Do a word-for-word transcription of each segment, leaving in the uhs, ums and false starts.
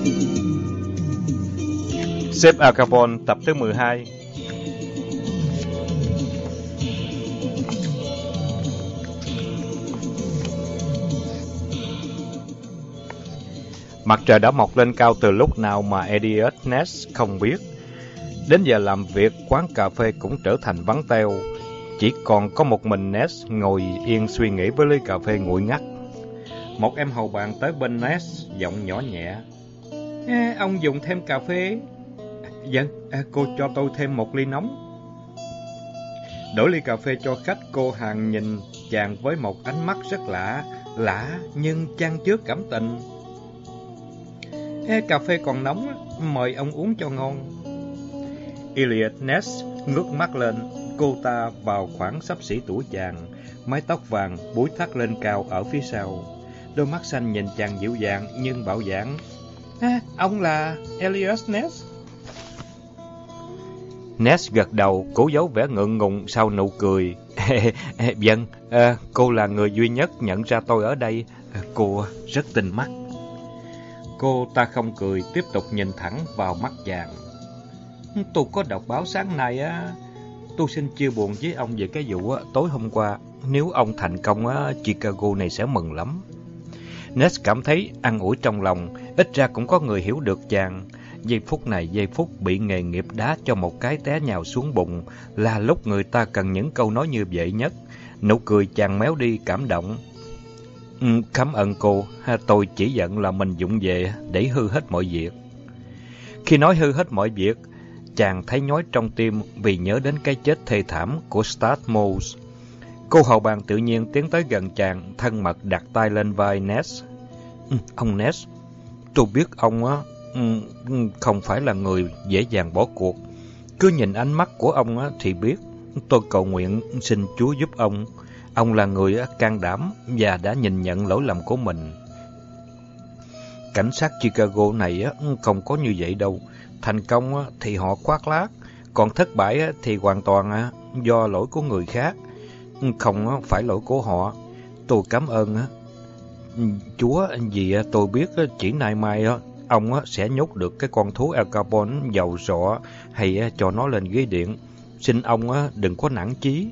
Sếp Al Capone tập thứ mười hai. Mặt trời đã mọc lên cao từ lúc nào mà Elliot Ness không biết. Đến giờ làm việc, quán cà phê cũng trở thành vắng teo. Chỉ còn có một mình Ness ngồi yên suy nghĩ với ly cà phê nguội ngắt. Một em hầu bàn tới bên Ness, giọng nhỏ nhẹ. À, ông dùng thêm cà phê? Vâng, à, cô cho tôi thêm một ly nóng. Đổi ly cà phê cho khách, cô Hằng nhìn chàng với một ánh mắt rất lạ, lạ nhưng chan chứa cảm tình. À, cà phê còn nóng, mời ông uống cho ngon. Elliot Ness ngước mắt lên, cô ta vào khoảng xấp xỉ tuổi chàng, mái tóc vàng búi thắt lên cao ở phía sau. Đôi mắt xanh nhìn chàng dịu dàng nhưng bạo dạn. À, ông là Elliot Ness? Ness gật đầu, cố giấu vẻ ngượng ngùng sau nụ cười. Vâng, à, cô là người duy nhất nhận ra tôi ở đây. Cô rất tinh mắt. Cô ta không cười, tiếp tục nhìn thẳng vào mắt chàng. Tôi có đọc báo sáng nay á. Tôi xin chia buồn với ông về cái vụ á, tối hôm qua. Nếu ông thành công á, Chicago này sẽ mừng lắm. Ness cảm thấy an ủi trong lòng, ít ra cũng có người hiểu được chàng. Giây phút này, giây phút bị nghề nghiệp đá cho một cái té nhào xuống bụng, là lúc người ta cần những câu nói như vậy nhất. Nụ cười chàng méo đi, cảm động. Ừ, cảm ơn cô, tôi chỉ giận là mình vụng về để hư hết mọi việc. Khi nói hư hết mọi việc, chàng thấy nhói trong tim vì nhớ đến cái chết thê thảm của Stat Moss. Cô hầu bàn tự nhiên tiến tới gần chàng, thân mật đặt tay lên vai Ness. Ừ, ông Ness, tôi biết ông á, không phải là người dễ dàng bỏ cuộc. Cứ nhìn ánh mắt của ông á thì biết. Tôi cầu nguyện xin Chúa giúp ông. Ông là người can đảm và đã nhìn nhận lỗi lầm của mình. Cảnh sát Chicago này á không có như vậy đâu. Thành công á thì họ khoác lác, còn thất bại á thì hoàn toàn do lỗi của người khác, không phải lỗi của họ. Tôi cảm ơn á Chúa vì tôi biết chỉ nay mai ông sẽ nhốt được cái con thú Al Capone giàu sọ hay cho nó lên ghế điện. Xin ông đừng có nản chí.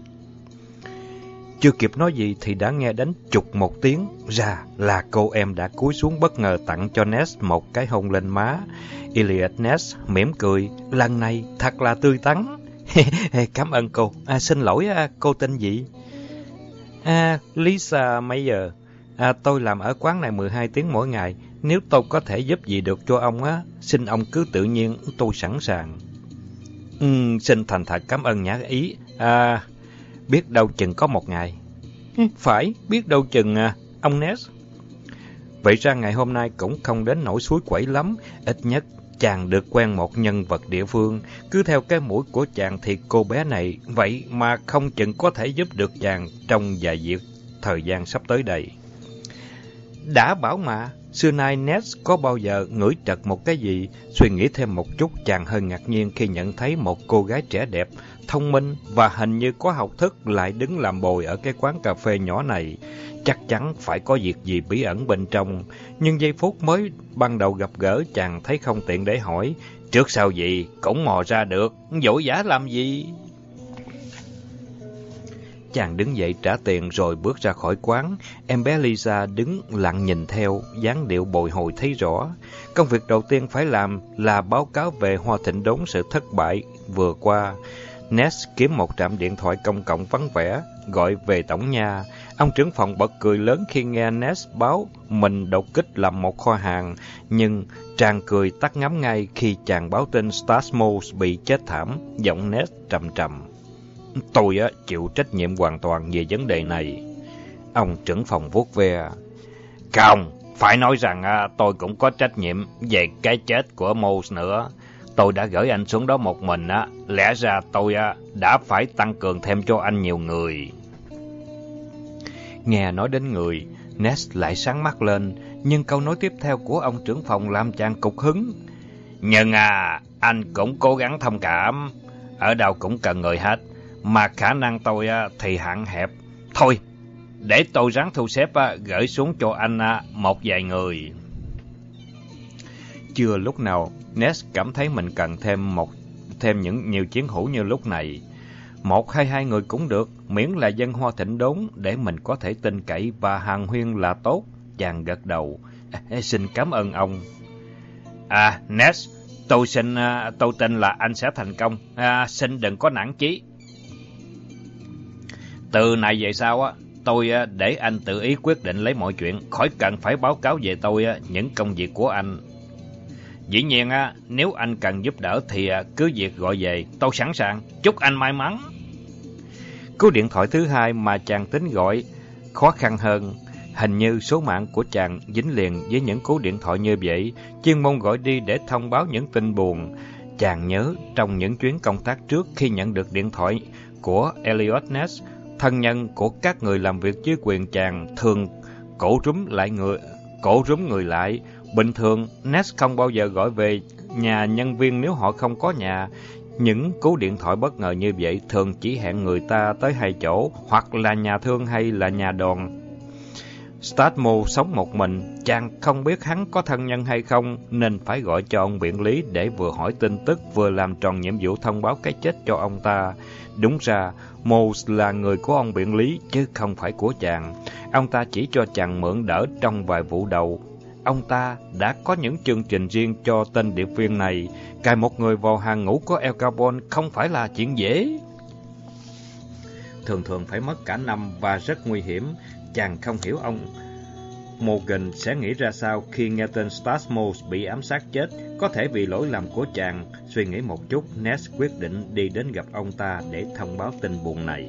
Chưa kịp nói gì thì đã nghe đánh chục một tiếng. Ra là cô em đã cúi xuống bất ngờ tặng cho Ness một cái hôn lên má. Elliot Ness mỉm cười. Lần này thật là tươi tắn. Cảm ơn cô. À, xin lỗi, cô tên gì? À, Lisa Mayer. À, tôi làm ở quán này mười hai tiếng mỗi ngày. Nếu tôi có thể giúp gì được cho ông á, xin ông cứ tự nhiên, tôi sẵn sàng. Ừ, xin thành thật cảm ơn nhã ý. À, biết đâu chừng có một ngày. Phải, biết đâu chừng à, ông Ness. Vậy ra ngày hôm nay cũng không đến nỗi suối quẩy lắm. Ít nhất chàng được quen một nhân vật địa phương. Cứ theo cái mũi của chàng thì cô bé này vậy mà không chừng có thể giúp được chàng trong vài việc thời gian sắp tới đây. Đã bảo mà, xưa nay Ness có bao giờ ngửi trật một cái gì? Suy nghĩ thêm một chút, chàng hơi ngạc nhiên khi nhận thấy một cô gái trẻ đẹp, thông minh và hình như có học thức lại đứng làm bồi ở cái quán cà phê nhỏ này. Chắc chắn phải có việc gì bí ẩn bên trong. Nhưng giây phút mới ban đầu gặp gỡ, chàng thấy không tiện để hỏi. Trước sau gì cũng mò ra được, vội vã làm gì? Chàng đứng dậy trả tiền rồi bước ra khỏi quán. Em bé Lisa đứng lặng nhìn theo, dáng điệu bồi hồi thấy rõ. Công việc đầu tiên phải làm là báo cáo về Hoa Thịnh Đốn sự thất bại vừa qua. Ness kiếm một trạm điện thoại công cộng vắng vẻ, gọi về tổng nha. Ông trưởng phòng bật cười lớn khi nghe Ness báo mình đột kích làm một kho hàng, nhưng chàng cười tắt ngấm ngay khi chàng báo tin Stas Moss bị chết thảm. Giọng Ness trầm trầm. Tôi á, chịu trách nhiệm hoàn toàn về vấn đề này. Ông trưởng phòng vuốt ve. Không, phải nói rằng à, tôi cũng có trách nhiệm về cái chết của Moss nữa. Tôi đã gửi anh xuống đó một mình á, lẽ ra tôi á, đã phải tăng cường thêm cho anh nhiều người. Nghe nói đến người, Ness lại sáng mắt lên, nhưng câu nói tiếp theo của ông trưởng phòng làm chàng cục hứng. Nhưng à, anh cũng cố gắng thông cảm, ở đâu cũng cần người hết. Mà khả năng tôi á, thì hạn hẹp. Thôi, để tôi ráng thu xếp á, gửi xuống cho anh á, một vài người. Chưa lúc nào Ness cảm thấy mình cần thêm một thêm những nhiều chiến hữu như lúc này. Một hay hai người cũng được, miễn là dân hoa thịnh đốn để mình có thể tin cậy và hàn huyên là tốt. Chàng gật đầu. À, xin cảm ơn ông. À, Ness, tôi xin tôi tin là anh sẽ thành công. À, xin đừng có nản chí. Từ này về sau á, tôi để anh tự ý quyết định lấy mọi chuyện, khỏi cần phải báo cáo về tôi những công việc của anh. Dĩ nhiên á, nếu anh cần giúp đỡ thì cứ việc gọi về, tôi sẵn sàng. Chúc anh may mắn. Cú điện thoại thứ hai mà chàng tính gọi khó khăn hơn. Hình như số mạng của chàng dính liền với những cú điện thoại như vậy, chuyên môn gọi đi để thông báo những tin buồn. Chàng nhớ trong những chuyến công tác trước, khi nhận được điện thoại của Elliot Ness, thân nhân của các người làm việc dưới quyền chàng thường cổ rúm lại người, cổ rúm người lại. Bình thường, Ness không bao giờ gọi về nhà nhân viên nếu họ không có nhà. Những cú điện thoại bất ngờ như vậy thường chỉ hẹn người ta tới hai chỗ, hoặc là nhà thương hay là nhà đòn. Statmo sống một mình, chàng không biết hắn có thân nhân hay không, nên phải gọi cho ông biện lý để vừa hỏi tin tức, vừa làm tròn nhiệm vụ thông báo cái chết cho ông ta. Đúng ra, Mouse là người của ông biện lý, chứ không phải của chàng. Ông ta chỉ cho chàng mượn đỡ trong vài vụ đầu. Ông ta đã có những chương trình riêng cho tên điệp viên này. Cài một người vào hàng ngũ của El Capone không phải là chuyện dễ. Thường thường phải mất cả năm và rất nguy hiểm. Chàng không hiểu ông Morgan sẽ nghĩ ra sao khi nghe tên Statmo bị ám sát chết. Có thể vì lỗi lầm của chàng. Suy nghĩ một chút, Ness quyết định đi đến gặp ông ta để thông báo tin buồn này.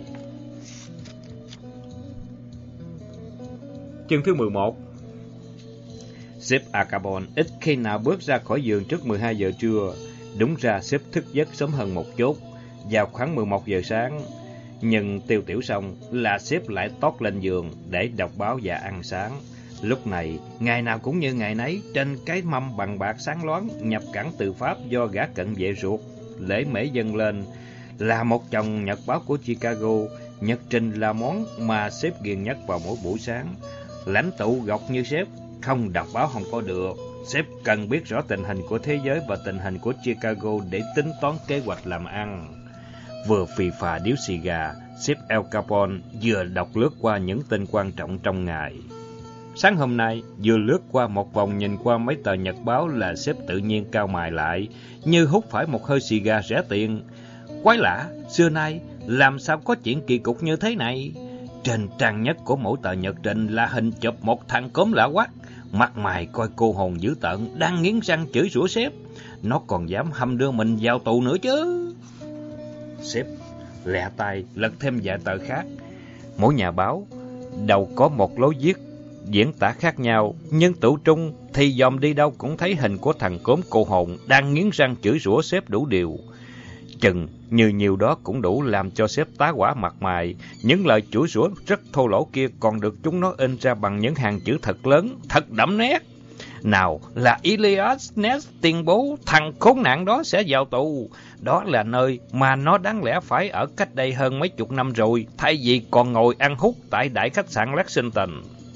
Chương thứ mười một. Sếp Al Capone ít khi nào bước ra khỏi giường trước mười hai giờ trưa. Đúng ra sếp thức giấc sớm hơn một chút, vào khoảng mười một giờ sáng. Nhưng tiêu tiểu xong là sếp lại tót lên giường để đọc báo và ăn sáng. Lúc này, ngày nào cũng như ngày nấy, trên cái mâm bằng bạc sáng loáng nhập cẳng từ Pháp do gã cận vệ ruột lễ mễ dâng lên, là một chồng nhật báo của Chicago. Nhật trình là món mà sếp ghiền nhất vào mỗi buổi sáng. Lãnh tụ gọc như sếp, không đọc báo không có được. Sếp cần biết rõ tình hình của thế giới và tình hình của Chicago để tính toán kế hoạch làm ăn. Vừa phì phà điếu xì gà, sếp El Capone vừa đọc lướt qua những tin quan trọng trong ngày. Sáng hôm nay, vừa lướt qua một vòng nhìn qua mấy tờ nhật báo là sếp tự nhiên cau mày lại, như hút phải một hơi xì gà rẻ tiền. Quái lạ, xưa nay làm sao có chuyện kỳ cục như thế này? Trên trang nhất của mỗi tờ nhật trình là hình chụp một thằng cốm lạ quắc, mặt mày coi cô hồn dữ tợn, đang nghiến răng chửi rủa sếp. Nó còn dám hăm đưa mình vào tù nữa chứ. Sếp lẹ tay lật thêm vài tờ khác. Mỗi nhà báo đầu có một lối viết diễn tả khác nhau, nhưng tự trung thì dòm đi đâu cũng thấy hình của thằng cốm cô hồn đang nghiến răng chửi rủa sếp đủ điều. Chừng như nhiều đó cũng đủ làm cho sếp tá hỏa mặt mày. Những lời chửi rủa rất thô lỗ kia còn được chúng nó in ra bằng những hàng chữ thật lớn, thật đậm nét. Nào là Elliot Ness tuyên bố thằng khốn nạn đó sẽ vào tù. Đó là nơi mà nó đáng lẽ phải ở cách đây hơn mấy chục năm rồi, thay vì còn ngồi ăn hút tại đại khách sạn Lexington.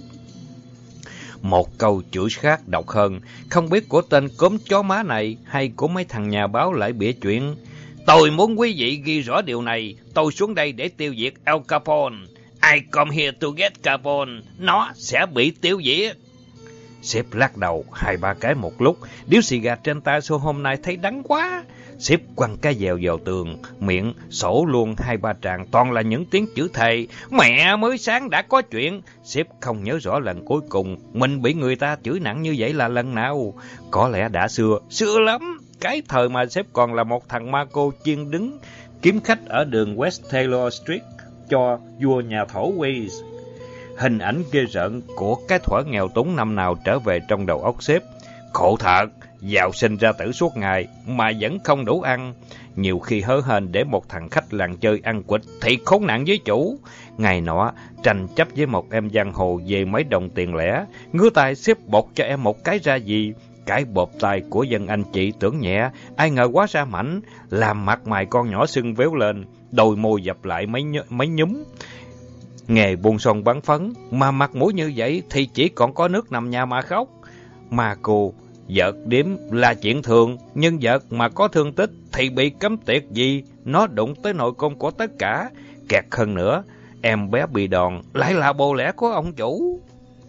Một câu chửi khác độc hơn, không biết của tên cốm chó má này hay của mấy thằng nhà báo lại bịa chuyện. Tôi muốn quý vị ghi rõ điều này, tôi xuống đây để tiêu diệt El Capone. I come here to get Capone, nó sẽ bị tiêu diệt. Sếp lắc đầu hai ba cái một lúc, điếu xì gà trên tay số hôm nay thấy đắng quá. Sếp quăng cái dèo vào tường, miệng sổ luôn hai ba tràng toàn là những tiếng chữ thề. Mẹ, mới sáng đã có chuyện. Sếp không nhớ rõ lần cuối cùng mình bị người ta chửi nặng như vậy là lần nào. Có lẽ đã xưa, xưa lắm. Cái thời mà sếp còn là một thằng ma cô chuyên đứng kiếm khách ở đường West Taylor Street cho vua nhà thổ Weiss. Hình ảnh ghê rợn của cái thuở nghèo túng năm nào trở về trong đầu óc sếp. Khổ thật, giàu sinh ra tử suốt ngày mà vẫn không đủ ăn. Nhiều khi hớ hênh để một thằng khách làng chơi ăn quỵt thì khốn nạn với chủ. Ngày nọ, tranh chấp với một em giang hồ về mấy đồng tiền lẻ. Ngứa tay xếp bột cho em một cái ra gì. Cái bột tay của dân anh chị tưởng nhẹ, ai ngờ quá ra mảnh, làm mặt mày con nhỏ sưng véo lên, đôi môi dập lại mấy, mấy nhúm. Nghề buôn son bắn phấn, mà mặt mũi như vậy thì chỉ còn có nước nằm nhà mà khóc. Mà cô Vợt điếm là chuyện thường, nhưng vợt mà có thương tích thì bị cấm tiệt gì, nó đụng tới nội cung của tất cả. Kẹt hơn nữa, em bé bị đòn lại là bồ lẽ của ông chủ.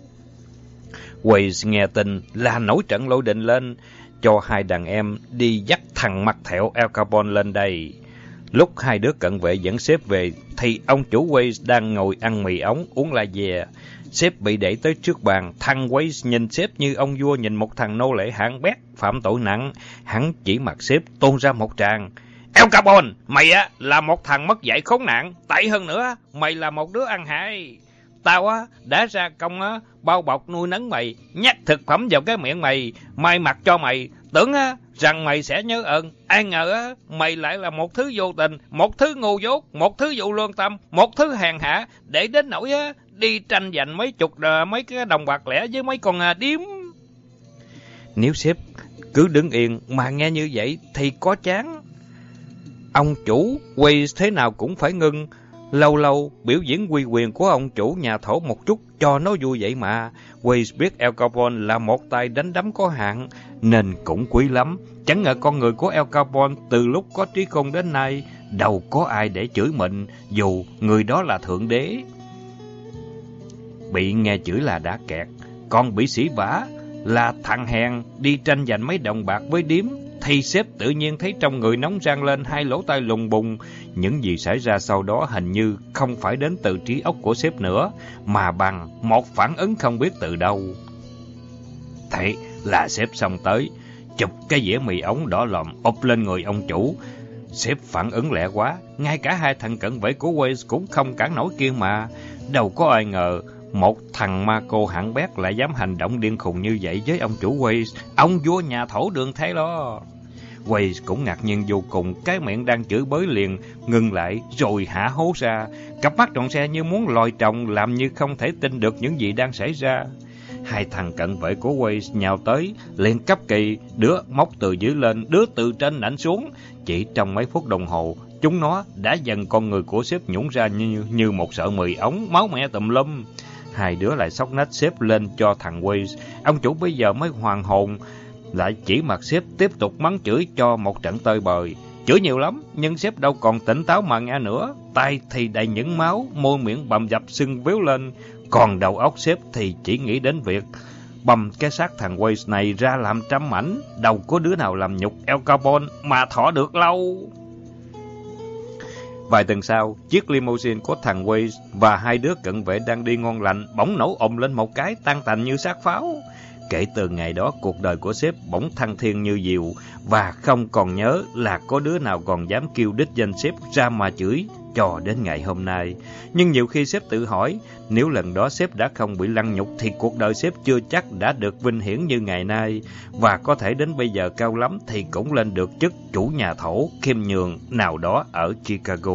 Waze nghe tin là nổi trận lôi đình lên, cho hai đàn em đi dắt thằng mặt thẹo Al Capone lên đây. Lúc hai đứa cận vệ dẫn sếp về, thì ông chủ Waze đang ngồi ăn mì ống uống la dè. Sếp bị đẩy tới trước bàn, thằng Waze nhìn sếp như ông vua nhìn một thằng nô lệ hạng bét, phạm tội nặng. Hắn chỉ mặt sếp tôn ra một tràng. Al Capone, mày á là một thằng mất dạy khốn nạn, tệ hơn nữa, mày là một đứa ăn hại. Tao á đã ra công á bao bọc nuôi nấng mày, nhét thực phẩm vào cái miệng mày, may mặc cho mày, tưởng á rằng mày sẽ nhớ ơn, ai ngờ á mày lại là một thứ vô tình, một thứ ngu dốt, một thứ vô lương tâm, một thứ hèn hạ, để đến nỗi á đi tranh giành mấy chục uh, mấy cái đồng bạc lẻ với mấy con uh, điếm. Nếu sếp cứ đứng yên mà nghe như vậy thì có chán. Ông chủ Waze thế nào cũng phải ngưng. Lâu lâu biểu diễn uy quyền của ông chủ nhà thổ một chút cho nó vui vậy mà. Waze biết Al Capone là một tay đánh đấm có hạn nên cũng quý lắm. Chẳng ngờ con người của Al Capone từ lúc có trí khôn đến nay đâu có ai để chửi mình, dù người đó là thượng đế. Bị nghe chửi là đã kẹt, còn bị sỉ vả là thằng hèn đi tranh giành mấy đồng bạc với điếm, thì sếp tự nhiên thấy trong người nóng rang lên, hai lỗ tai lùng bùng. Những gì xảy ra sau đó hình như không phải đến từ trí óc của sếp nữa, mà bằng một phản ứng không biết từ đâu. Thế là sếp xông tới, chụp cái dĩa mì ống đỏ lòm úp lên người ông chủ. Sếp phản ứng lẹ quá, ngay cả hai thằng cận vệ của Waze cũng không cản nổi kia mà. Đâu có ai ngờ một thằng ma cô hạng bét lại dám hành động điên khùng như vậy với ông chủ Waze, ông vua nhà thổ đường thế đó. Waze cũng ngạc nhiên vô cùng, cái miệng đang chửi bới liền ngừng lại rồi hả hố ra, cặp mắt tròn xe như muốn lòi tròng, làm như không thể tin được những gì đang xảy ra. Hai thằng cận vệ của Waze nhào tới, liền cấp kỳ, đứa móc từ dưới lên, đứa từ trên nảnh xuống. Chỉ trong mấy phút đồng hồ, chúng nó đã dần con người của sếp nhũng ra như như một sợi mì ống, máu me tùm lum. Hai đứa lại xốc nách sếp lên cho thằng Waze. Ông chủ bây giờ mới hoàn hồn, lại chỉ mặt sếp tiếp tục mắng chửi cho một trận tơi bời. Chửi nhiều lắm, nhưng sếp đâu còn tỉnh táo mà nghe nữa. Tay thì đầy những máu, môi miệng bầm dập sưng véo lên. Còn đầu óc sếp thì chỉ nghĩ đến việc bầm cái xác thằng Waze này ra làm trăm mảnh. Đâu có đứa nào làm nhục Al Capone mà thọ được lâu. Vài tuần sau, chiếc limousine của thằng Waze và hai đứa cận vệ đang đi ngon lành bỗng nổ ầm lên một cái, tan tành như xác pháo. Kể từ ngày đó, cuộc đời của sếp bỗng thăng thiên như diều, và không còn nhớ là có đứa nào còn dám kêu đích danh sếp ra mà chửi cho đến ngày hôm nay. Nhưng nhiều khi sếp tự hỏi, nếu lần đó sếp đã không bị lăng nhục thì cuộc đời sếp chưa chắc đã được vinh hiển như ngày nay, và có thể đến bây giờ cao lắm thì cũng lên được chức chủ nhà thổ khiêm nhường nào đó ở Chicago.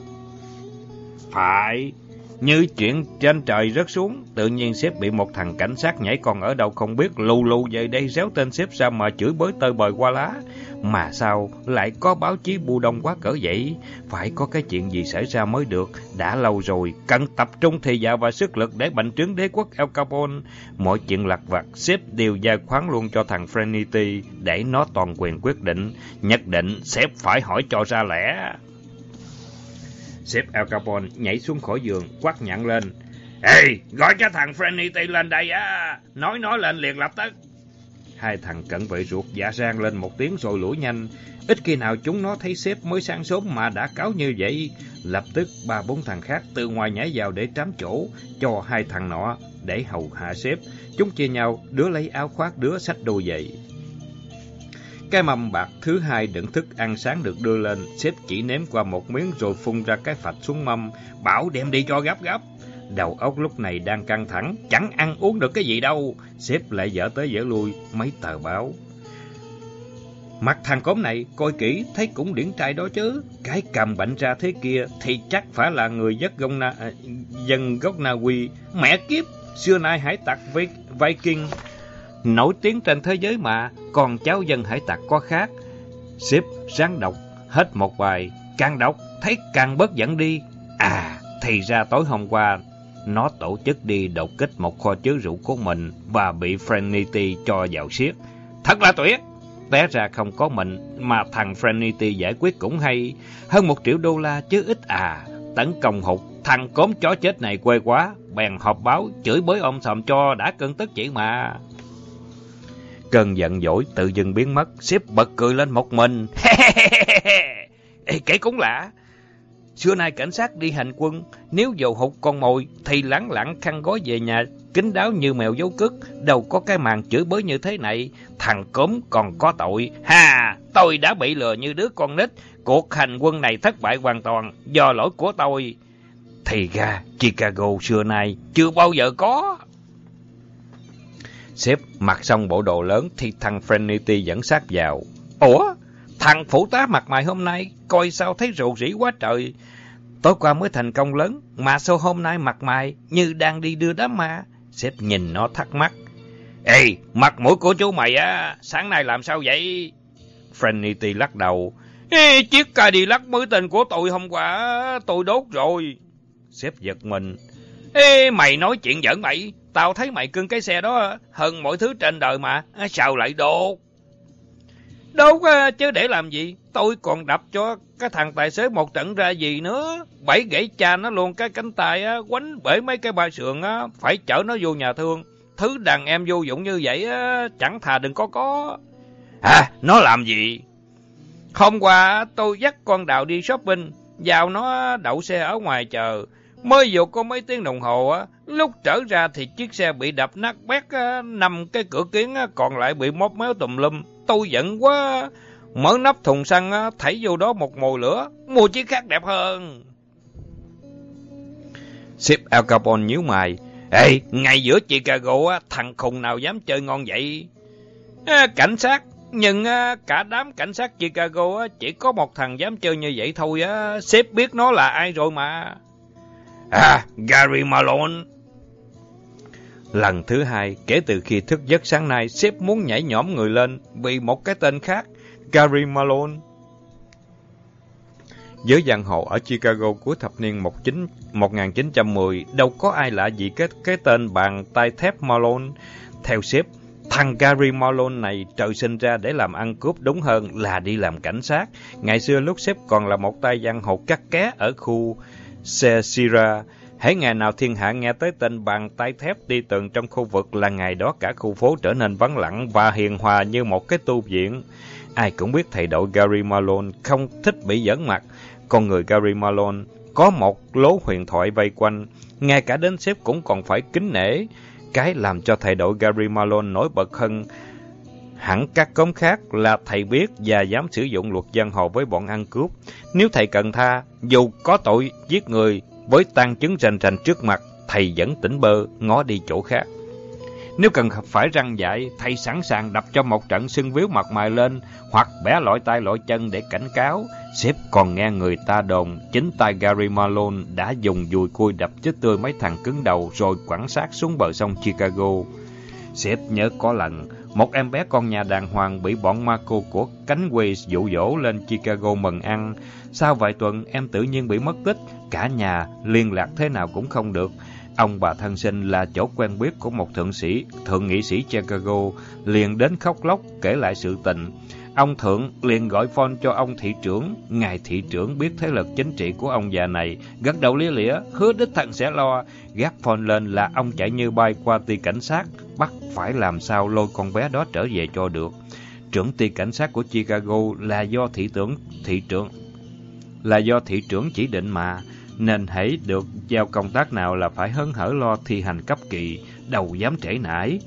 Phải, như chuyện trên trời rớt xuống, tự nhiên sếp bị một thằng cảnh sát nhảy con ở đâu không biết lù lù về đây réo tên sếp ra mà chửi bới tơi bời qua lá. Mà sao lại có báo chí bu đông quá cỡ vậy? Phải có cái chuyện gì xảy ra mới được. Đã lâu rồi, cần tập trung thì giờ và sức lực để bành trướng đế quốc Al Capone. Mọi chuyện lặt vặt, sếp đều giao khoán luôn cho thằng Frenity để nó toàn quyền quyết định. Nhất định sếp phải hỏi cho ra lẽ. Sếp Al Capone nhảy xuống khỏi giường, quát nhặn lên. Ê, gọi cái thằng Frenity lên đây á, nói nó lên liền lập tức. Hai thằng cận vệ ruột dạ rang lên một tiếng rồi lủi nhanh. Ít khi nào chúng nó thấy sếp mới sáng sớm mà đã cáo như vậy. Lập tức ba bốn thằng khác từ ngoài nhảy vào để trám chỗ cho hai thằng nọ để hầu hạ sếp. Chúng chia nhau, đứa lấy áo khoác, đứa xách đồ giày. Cái mâm bạc thứ hai đựng thức ăn sáng được đưa lên, sếp chỉ ném qua một miếng rồi phun ra cái phạch xuống mâm, bảo đem đi cho gấp gấp. Đầu óc lúc này đang căng thẳng, chẳng ăn uống được cái gì đâu. Sếp lại dở tới dở lui mấy tờ báo. Mặt thằng cốm này coi kỹ thấy cũng điển trai đó chứ. Cái cầm bệnh ra thế kia thì chắc phải là người dân gốc Na, à, dân gốc Na Uy. Mẹ kiếp, xưa nay hải tặc Viking nổi tiếng trên thế giới mà, còn cháu dân hải tặc có khác. Sếp ráng đọc hết một bài, càng đọc thấy càng bớt giận đi. À, thì ra tối hôm qua nó tổ chức đi đột kích một kho chứa rượu của mình và bị Frenity cho vào xiết. thật là tuyệt. Té ra không có mình mà thằng Frenity giải quyết cũng hay. Hơn một triệu đô la chứ ít à. Tấn công hụt, thằng cốm chó chết này quê quá. Bèn họp báo, chửi bới ông sòm cho đã cơn tức chỉ mà. Cơn giận dỗi tự dưng biến mất, sếp bật cười lên một mình. Ê, kể cũng lạ. Xưa nay cảnh sát đi hành quân, nếu dầu hụt con mồi thì lẳng lặng khăn gói về nhà, kín đáo như mèo dấu cứt, đâu có cái màn chửi bới như thế này. Thằng cốm còn có tội. Ha, tôi đã bị lừa như đứa con nít. Cuộc hành quân này thất bại hoàn toàn do lỗi của tôi. Thì ra Chicago xưa nay chưa bao giờ có. Sếp mặc xong bộ đồ lớn thì thằng Frenity dẫn sát vào. Ủa, thằng phụ tá mặt mày hôm nay coi sao thấy rầu rĩ quá trời. Tối qua mới thành công lớn mà sao hôm nay mặt mày như đang đi đưa đám ma. Sếp nhìn nó thắc mắc. Ê, mặt mũi của chú mày á, sáng nay làm sao vậy? Frenity lắc đầu. Ê, chiếc Cadillac mới tình của tôi hôm qua tôi đốt rồi. Sếp giật mình. Ê, mày nói chuyện giỡn mày. Tao thấy mày cưng cái xe đó hơn mọi thứ trên đời mà. Sao lại đốt? Đốt chứ để làm gì? Tôi còn đập cho cái thằng tài xế một trận ra gì nữa. Bẫy gãy cha nó luôn cái cánh tay á, quánh bể mấy cái ba sườn á, phải chở nó vô nhà thương. Thứ đàn em vô dụng như vậy á, chẳng thà đừng có có. À, nó làm gì? Hôm qua tôi dắt con Đào đi shopping, vào nó đậu xe ở ngoài chờ. Mới vô có mấy tiếng đồng hồ á, lúc trở ra thì chiếc xe bị đập nát bét, nằm cái cửa kiến còn lại bị móp méo tùm lum. Tôi giận quá, mở nắp thùng xăng thảy vô đó một mồi lửa, mua chiếc khác đẹp hơn. Sếp Al Capone nhíu mày. Ê, ngay giữa Chicago á, thằng khùng nào dám chơi ngon vậy? À, cảnh sát, nhưng à, cả đám cảnh sát Chicago á, chỉ có một thằng dám chơi như vậy thôi á. Sếp biết nó là ai rồi mà. À, Gary Malone. Lần thứ hai, kể từ khi thức giấc sáng nay, sếp muốn nhảy nhõm người lên vì một cái tên khác, Gary Malone. Với giang hồ ở Chicago cuối thập niên một nghìn chín trăm mười, đâu có ai lạ gì cái, cái tên bàn tay thép Malone. Theo sếp, thằng Gary Malone này trời sinh ra để làm ăn cướp, đúng hơn là đi làm cảnh sát. Ngày xưa lúc sếp còn là một tay giang hồ cắt ké ở khu Sierra, hễ ngày nào thiên hạ nghe tới tên bàn tay thép đi từng trong khu vực là ngày đó cả khu phố trở nên vắng lặng và hiền hòa như một cái tu viện. Ai cũng biết thầy đội Gary Malone không thích bị giỡn mặt. Con người Gary Malone có một lố huyền thoại vây quanh, ngay cả đến sếp cũng còn phải kính nể. Cái làm cho thầy đội Gary Malone nổi bật hơn hẳn các cốm khác là thầy biết và dám sử dụng luật giang hồ với bọn ăn cướp. Nếu thầy cần tha, dù có tội giết người với tang chứng rành rành trước mặt, thầy vẫn tỉnh bơ ngó đi chỗ khác. Nếu cần phải răn dạy, thầy sẵn sàng đập cho một trận sưng víu mặt mày lên hoặc bẻ lội tay lội chân để cảnh cáo. Sếp còn nghe người ta đồn chính tay Gary Malone đã dùng dùi cui đập chết tươi mấy thằng cứng đầu rồi quẳng xác xuống bờ sông Chicago. Sếp nhớ có lần, một em bé con nhà đàng hoàng bị bọn ma cô của cánh quê dụ dỗ lên Chicago mừng ăn. Sau vài tuần, em tự nhiên bị mất tích, cả nhà liên lạc thế nào cũng không được. Ông bà thân sinh là chỗ quen biết của một thượng sĩ, thượng nghị sĩ Chicago, liền đến khóc lóc kể lại sự tình. Ông thượng liền gọi phone cho ông thị trưởng. Ngài thị trưởng biết thế lực chính trị của ông già này, gật đầu lia lịa, hứa đích thân sẽ lo. Gác phone lên là ông chạy như bay qua ty cảnh sát, bắt phải làm sao lôi con bé đó trở về cho được. Trưởng ty cảnh sát của Chicago là do thị trưởng thị trưởng là do thị trưởng chỉ định mà, nên hãy được giao công tác nào là phải hớn hở lo thi hành cấp kỳ, đâu dám trễ nải.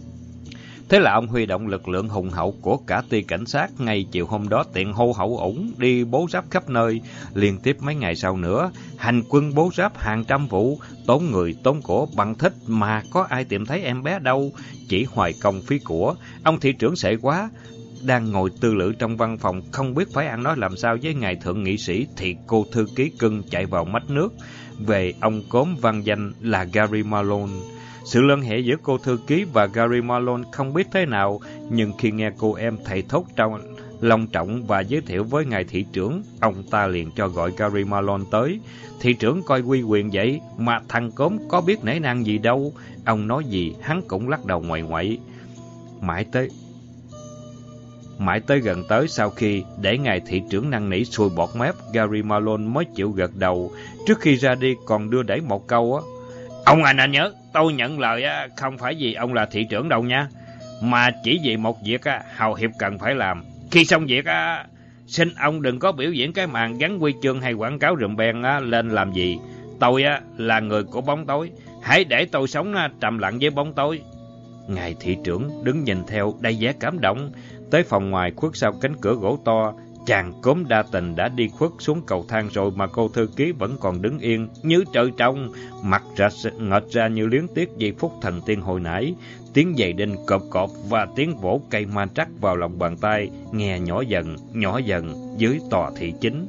Thế là ông huy động lực lượng hùng hậu của cả ty cảnh sát, ngay chiều hôm đó tiện hô hậu ủng đi bố giáp khắp nơi. Liên tiếp mấy ngày sau nữa, hành quân bố giáp hàng trăm vụ, tốn người tốn của bằng thích mà có ai tìm thấy em bé đâu, chỉ hoài công phí của. Ông thị trưởng sệ quá, đang ngồi tư lự trong văn phòng không biết phải ăn nói làm sao với ngài thượng nghị sĩ, thì cô thư ký cưng chạy vào mách nước về ông cốm vang danh là Gary Malone. Sự liên hệ giữa cô thư ký và Gary Malone không biết thế nào, nhưng khi nghe cô em thầy thốt trong long trọng và giới thiệu với ngài thị trưởng, ông ta liền cho gọi Gary Malone tới. Thị trưởng coi quy quyền vậy mà thằng cốm có biết nể nang gì đâu, ông nói gì hắn cũng lắc đầu ngoại ngoại. Mãi tới Mãi tới gần tới sau khi để ngài thị trưởng năn nỉ sùi bọt mép, Gary Malone mới chịu gật đầu. Trước khi ra đi còn đưa đẩy một câu á: "Ông à nên nhớ, tôi nhận lời á, không phải vì ông là thị trưởng đâu nha, mà chỉ vì một việc á, hầu hiệp cần phải làm. Khi xong việc á, xin ông đừng có biểu diễn cái màn gắn huy chương hay quảng cáo rùm beng á lên làm gì. Tôi á là người của bóng tối, hãy để tôi sống á, trầm lặng với bóng tối." Ngài thị trưởng đứng nhìn theo đầy vẻ cảm động. Tới phòng ngoài khuất sau cánh cửa gỗ to, chàng cốm đa tình đã đi khuất xuống cầu thang rồi mà cô thư ký vẫn còn đứng yên như trời trồng, mặt ra ngợt ra như liếng tiếc giây phút thần tiên hồi nãy. Tiếng giày đinh cộp cộp và tiếng vỗ cây man trắc vào lòng bàn tay nghe nhỏ dần, nhỏ dần dưới tòa thị chính.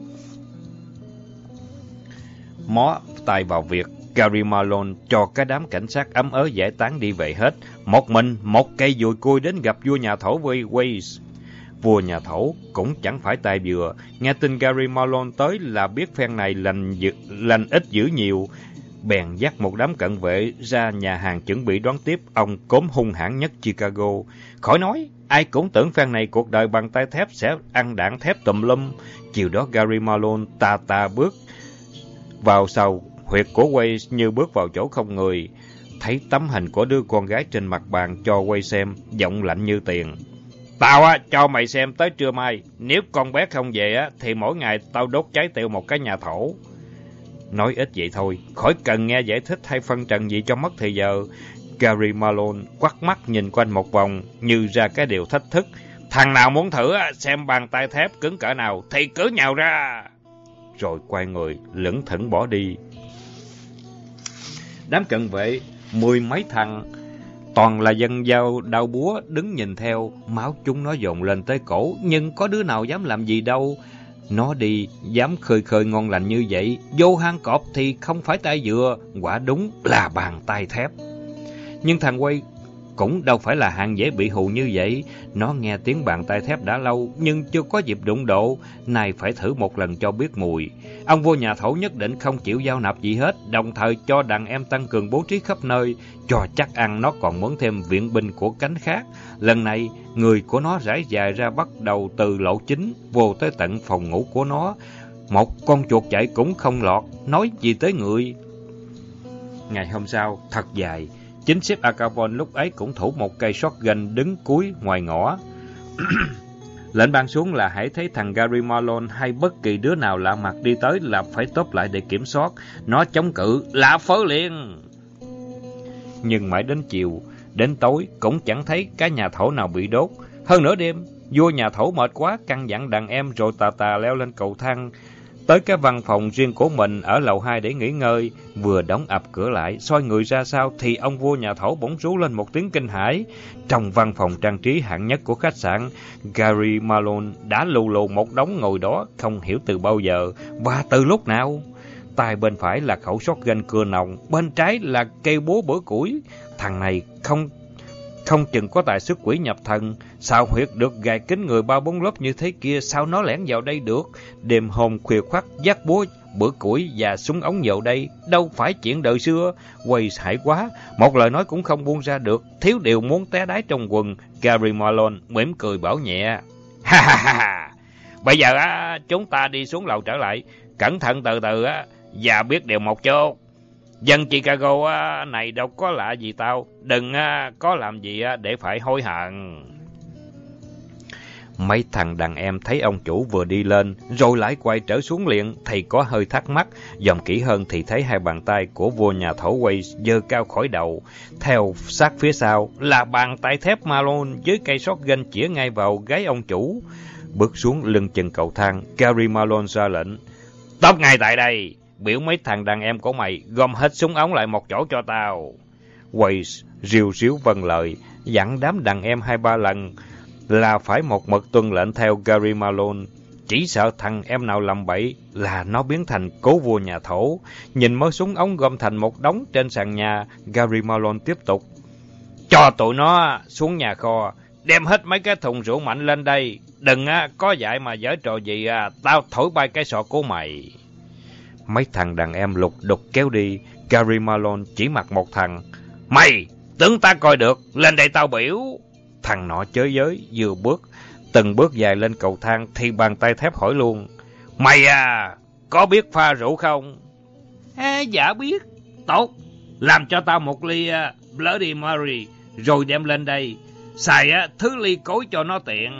Mó tay vào việc, Gary Malone cho cái đám cảnh sát ấm ớ giải tán đi về hết. Một mình, một cây dùi cui đến gặp vua nhà thổ Weiss. Vua nhà thổ cũng chẳng phải tài vừa, nghe tin Gary Malone tới là biết phen này lành, lành ít dữ nhiều. Bèn dắt một đám cận vệ ra nhà hàng chuẩn bị đón tiếp ông cốm hung hãn nhất Chicago. Khỏi nói, ai cũng tưởng phen này cuộc đời bằng tay thép sẽ ăn đạn thép tùm lum. Chiều đó Gary Malone tà tà bước vào sau huyệt của Weiss như bước vào chỗ không người. Thấy tấm hình của đứa con gái trên mặt bàn cho Weiss xem, giọng lạnh như tiền: "Tao á cho mày xem tới trưa mai, nếu con bé không về á thì mỗi ngày tao đốt cháy tiêu một cái nhà thổ." Nói ít vậy thôi, khỏi cần nghe giải thích hay phân trần gì cho mất thời giờ. Gary Malone quắt mắt nhìn quanh một vòng như ra cái điều thách thức. "Thằng nào muốn thử á, xem bàn tay thép cứng cỡ nào thì cứ nhào ra." Rồi quay người lững thững bỏ đi. Đám cận vệ mười mấy thằng, toàn là dân dao đao búa, đứng nhìn theo. Máu chúng nó dồn lên tới cổ, nhưng có đứa nào dám làm gì đâu. Nó đi dám khơi khơi ngon lành như vậy, vô hang cọp thì không phải tay dừa, quả đúng là bàn tay thép. Nhưng thằng quay cũng đâu phải là hạng dễ bị hù như vậy. Nó nghe tiếng bàn tay thép đã lâu nhưng chưa có dịp đụng độ, này phải thử một lần cho biết mùi. Ông vua nhà thổ nhất định không chịu giao nạp gì hết, đồng thời cho đàn em tăng cường bố trí khắp nơi. Cho chắc ăn nó còn muốn thêm viện binh của cánh khác. Lần này người của nó rải dài ra, bắt đầu từ lỗ chính vô tới tận phòng ngủ của nó. Một con chuột chạy cũng không lọt, nói gì tới người. Ngày hôm sau thật dài, chính sếp Acavon lúc ấy cũng thủ một cây shotgun đứng cuối ngoài ngõ. Lệnh ban xuống là hãy thấy thằng Gary Malone hay bất kỳ đứa nào lạ mặt đi tới là phải tốp lại để kiểm soát. Nó chống cự là phớ liền. Nhưng mãi đến chiều, đến tối cũng chẳng thấy cái nhà thổ nào bị đốt. Hơn nửa đêm, vua nhà thổ mệt quá căn dặn đàn em rồi tà tà leo lên cầu thang tới cái văn phòng riêng của mình ở lầu hai để nghỉ ngơi. Vừa đóng ập cửa lại, xoay người ra sau thì ông vua nhà thổ bỗng rú lên một tiếng kinh hãi. Trong văn phòng trang trí hạng nhất của khách sạn, Gary Malone đã lù lù một đống ngồi đó không hiểu từ bao giờ và từ lúc nào. Tay bên phải là khẩu shotgun cưa nòng, bên trái là cây búa bữa củi. Thằng này không Không chừng có tài xuất quỷ nhập thần. Sao huyệt được gài kín người ba bốn lớp như thế kia, sao nó lẻn vào đây được? Đêm hôm khuya khoắt dắt búa bữa củi và súng ống vào đây, đâu phải chuyện đời xưa. Quay hại quá, một lời nói cũng không buông ra được, thiếu điều muốn té đáy trong quần. Gary Malone mỉm cười bảo nhẹ: "Ha ha ha, bây giờ á chúng ta đi xuống lầu trở lại, cẩn thận từ từ á, và biết điều một chút. Dân Chicago á, này đâu có lạ gì tao, đừng á, có làm gì á, để phải hối hận." Mấy thằng đàn em thấy ông chủ vừa đi lên rồi lại quay trở xuống liền thì có hơi thắc mắc, dòm kỹ hơn thì thấy hai bàn tay của vua nhà thổ Weiss giơ cao khỏi đầu. Theo sát phía sau là bàn tay thép Malone với cây shotgun chĩa ngay vào gáy ông chủ. Bước xuống lưng chừng cầu thang, Gary Malone ra lệnh: "Tốc ngay tại đây, biểu mấy thằng đàn em của mày gom hết súng ống lại một chỗ cho tao." Weiss ríu ríu vâng lời, dặn đám đàn em hai ba lần là phải một mực tuân lệnh theo Gary Malone. Chỉ sợ thằng em nào làm bậy là nó biến thành cố vua nhà thổ. Nhìn mớ súng ống gom thành một đống trên sàn nhà, Gary Malone tiếp tục: "Cho tụi nó xuống nhà kho, đem hết mấy cái thùng rượu mạnh lên đây. Đừng á có dại mà giở trò gì à, tao thổi bay cái sọ của mày." Mấy thằng đàn em lục đục kéo đi. Gary Malone chỉ mặt một thằng: "Mày tưởng ta coi được, lên đây tao biểu." Thằng nọ chới giới vừa bước Từng bước dài lên cầu thang thì bàn tay thép hỏi luôn. Mày à, có biết pha rượu không? À, dạ biết. Tốt, làm cho tao một ly uh, Bloody Mary, rồi đem lên đây. Xài uh, thứ ly cối cho nó tiện.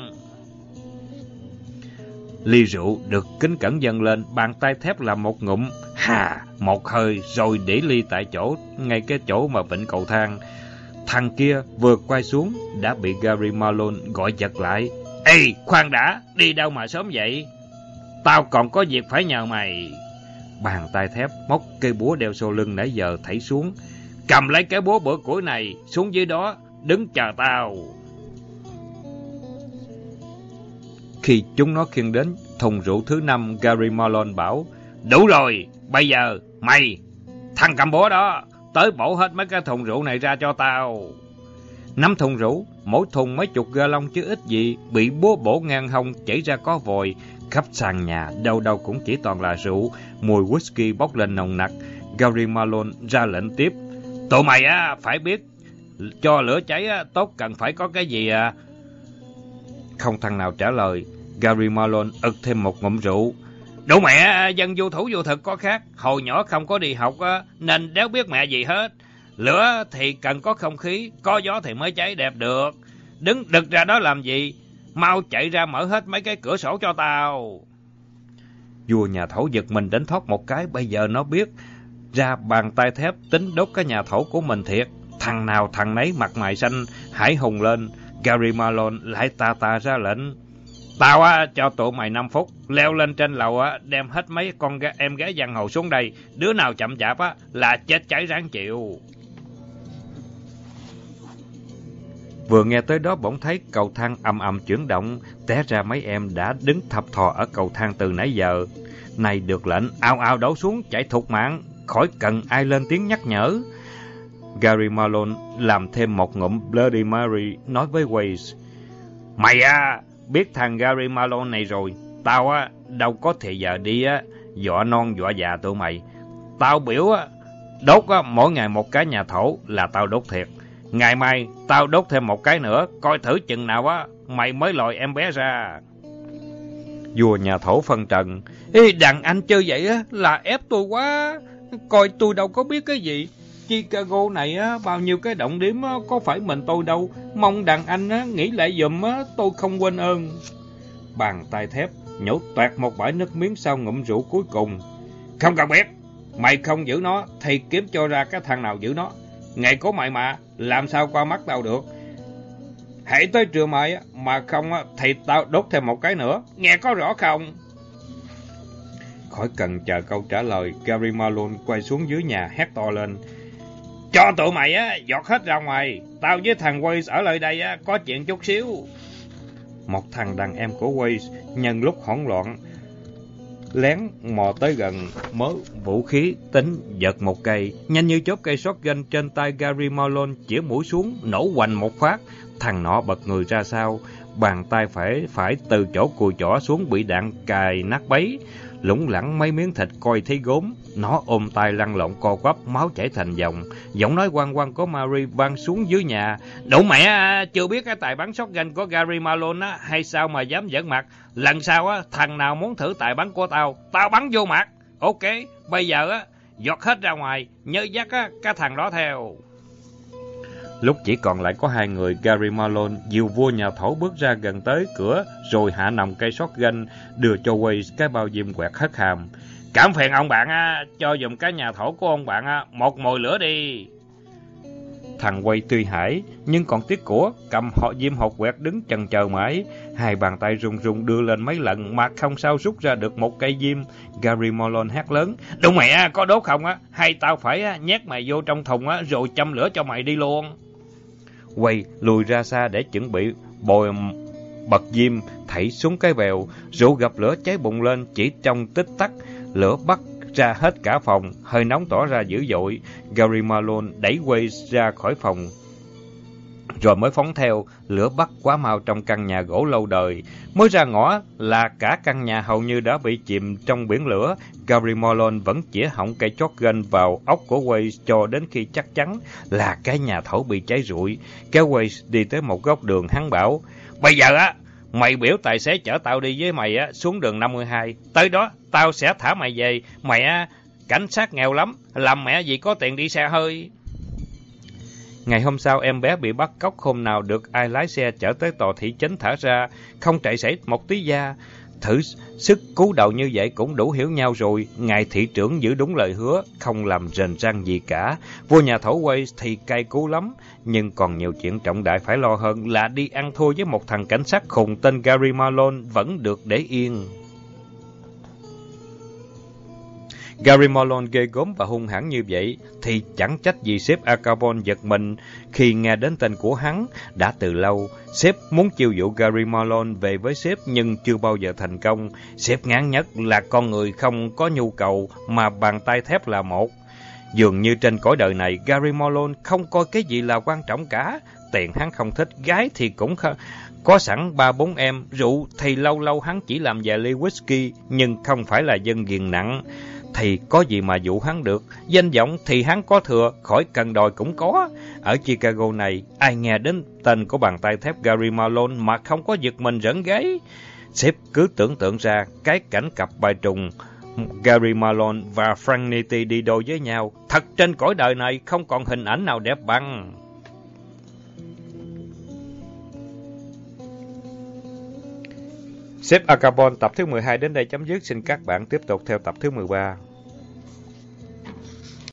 Ly rượu được kính cẩn dâng lên, bàn tay thép làm một ngụm, hà, một hơi rồi để ly tại chỗ, ngay cái chỗ mà vịnh cầu thang. Thằng kia vừa quay xuống đã bị Gary Malone gọi giật lại. Ê, khoan đã, đi đâu mà sớm vậy? Tao còn có việc phải nhờ mày. Bàn tay thép móc cây búa đeo sau lưng nãy giờ thảy xuống. Cầm lấy cái búa bữa củi này, xuống dưới đó, đứng chờ tao. Khi chúng nó khiêng đến thùng rượu thứ năm, Gary Malone bảo, đủ rồi, bây giờ, mày, thằng cầm búa đó, tới bổ hết mấy cái thùng rượu này ra cho tao. Năm thùng rượu, mỗi thùng mấy chục ga lông chứ ít gì, bị búa bổ ngang hông chảy ra có vòi. Khắp sàn nhà, đâu đâu cũng chỉ toàn là rượu, mùi whisky bốc lên nồng nặc. Gary Malone ra lệnh tiếp. Tụi mày á, phải biết, cho lửa cháy á, tốt cần phải có cái gì à? Không thằng nào trả lời. Gary Malone ực thêm một ngụm rượu. Đủ mẹ, dân vô thủ vô thực có khác. Hồi nhỏ không có đi học á, nên đéo biết mẹ gì hết. Lửa thì cần có không khí, có gió thì mới cháy đẹp được. Đứng đực ra đó làm gì? Mau chạy ra mở hết mấy cái cửa sổ cho tao. Vua nhà thổ giật mình đến thoát một cái. Bây giờ nó biết ra bàn tay thép tính đốt cái nhà thổ của mình thiệt. Thằng nào thằng nấy mặt mày xanh hãi hùng lên. Gary Malone lại tà tà ra lệnh. Tao á, cho tụi mày năm phút leo lên trên lầu á, đem hết mấy con gái, em gái giang hồ xuống đây. Đứa nào chậm chạp á là chết cháy ráng chịu. Vừa nghe tới đó bỗng thấy cầu thang ầm ầm chuyển động, té ra mấy em đã đứng thập thò ở cầu thang từ nãy giờ. Này được lệnh ao ao đổ xuống chạy thục mạng, khỏi cần ai lên tiếng nhắc nhở. Gary Malone làm thêm một ngụm Bloody Mary, nói với Waze. Mày à, biết thằng Gary Malone này rồi, tao á đâu có thì giờ đi á dọa non dọa già tụi mày. Tao biểu á đốt á mỗi ngày một cái nhà thổ là tao đốt thiệt. Ngày mai tao đốt thêm một cái nữa, coi thử chừng nào á mày mới lòi em bé ra. Vua nhà thổ phân trần. Ê, đàn anh chơi vậy á là ép tôi quá. Coi tôi đâu có biết cái gì. Chicago này á, bao nhiêu cái động điểm á, có phải mình tôi đâu. Mong đàn anh á, nghĩ lại giùm á, tôi không quên ơn. Bàn tay thép nhổ toẹt một bãi nước miếng sau ngụm rượu cuối cùng. Không cần biết, mày không giữ nó thì kiếm cho ra cái thằng nào giữ nó. Ngày của mày mà, làm sao qua mắt tao được. Hãy tới trưa mai á, mà không á, thì tao đốt thêm một cái nữa. Nghe có rõ không? Khỏi cần chờ câu trả lời, Gary Malone quay xuống dưới nhà hét to lên. Cho tụi mày á, giọt hết ra ngoài. Tao với thằng Waze ở lại đây á, có chuyện chút xíu. Một thằng đàn em của Waze nhân lúc hỗn loạn lén mò tới gần, mớ vũ khí tính giật một cây, nhanh như chốt cây shotgun trên tay Gary Malone chĩa mũi xuống, nổ hoành một phát. Thằng nọ bật người ra sau, bàn tay phải phải từ chỗ cùi chỏ xuống bị đạn cài nát bấy, lủng lẳng mấy miếng thịt coi thấy gốm. Nó ôm tay lăn lộn co quắp, máu chảy thành dòng. Giọng nói quăng quăng của Mary vang xuống dưới nhà. Đủ mẹ, chưa biết cái tài bắn shotgun của Gary Malone á, hay sao mà dám giỡn mặt. Lần sau á, thằng nào muốn thử tài bắn của tao, tao bắn vô mặt. Ok, bây giờ á, giọt hết ra ngoài, nhớ dắt á, cái thằng đó theo. Lúc chỉ còn lại có hai người, Gary Malone dìu vua nhà thổ bước ra gần tới cửa, rồi hạ nòng cây shotgun, đưa cho Waze cái bao diêm quẹt hất hàm. Cảm phiền ông bạn á, cho dùm cái nhà thổ của ông bạn á, một mồi lửa đi. Thằng Waze tuy hãi, nhưng còn tiếc của, cầm họ diêm hột quẹt đứng chần chờ mãi. Hai bàn tay run run đưa lên mấy lần mà không sao rút ra được một cây diêm. Gary Malone hét lớn. Đúng mẹ, có đốt không á? Hay tao phải á, nhét mày vô trong thùng á, rồi châm lửa cho mày đi luôn. Quay lùi ra xa để chuẩn bị bồi bật diêm, thảy xuống cái vèo, rượu gặp lửa cháy bùng lên chỉ trong tích tắc. Lửa bắt ra hết cả phòng, hơi nóng tỏ ra dữ dội. Gary Malone đẩy Waze ra khỏi phòng, rồi mới phóng theo. Lửa bắt quá mau trong căn nhà gỗ lâu đời. Mới ra ngõ là cả căn nhà hầu như đã bị chìm trong biển lửa. Gary Malone vẫn chĩa họng cây shotgun vào ốc của Waze cho đến khi chắc chắn là cái nhà thổ bị cháy rụi. Kéo Waze đi tới một góc đường, hắn bảo. Bây giờ á, Mày biểu tài xế chở tao đi với mày á xuống đường năm mươi hai. Tới đó, tao sẽ thả mày về. Mẹ, cảnh sát nghèo lắm, làm mẹ gì có tiền đi xe hơi. Ngày hôm sau, em bé bị bắt cóc hôm nào được ai lái xe chở tới tòa thị trấn thả ra, không chạy xảy một tí da. Thử sức cứu đầu như vậy cũng đủ hiểu nhau rồi. Ngài thị trưởng giữ đúng lời hứa, không làm rền rang gì cả. Vua nhà thổ quay thì cay cú lắm, nhưng còn nhiều chuyện trọng đại phải lo hơn là đi ăn thua với một thằng cảnh sát khùng tên Gary Malone vẫn được để yên. Gary Malone ghê gớm và hung hãn như vậy thì chẳng trách gì sếp Al Capone giật mình khi nghe đến tên của hắn. Đã từ lâu, sếp muốn chiêu dụ Gary Malone về với sếp nhưng chưa bao giờ thành công. Sếp ngán nhất là con người không có nhu cầu mà bàn tay thép là một. Dường như trên cõi đời này, Gary Malone không coi cái gì là quan trọng cả. Tiền hắn không thích, gái thì cũng không... Có sẵn ba bốn em, rượu thì lâu lâu hắn chỉ làm vài ly whisky, nhưng không phải là dân ghiền nặng. Thì có gì mà dụ hắn được, danh vọng thì hắn có thừa, khỏi cần đòi cũng có. Ở Chicago này, ai nghe đến tên của bàn tay thép Gary Malone mà không có giật mình rợn gáy. Sếp cứ tưởng tượng ra cái cảnh cặp bài trùng Gary Malone và Frank Nitti đi đôi với nhau. Thật trên cõi đời này không còn hình ảnh nào đẹp bằng. Sếp Al Capone tập thứ mười hai đến đây chấm dứt. Xin các bạn tiếp tục theo tập thứ mười ba.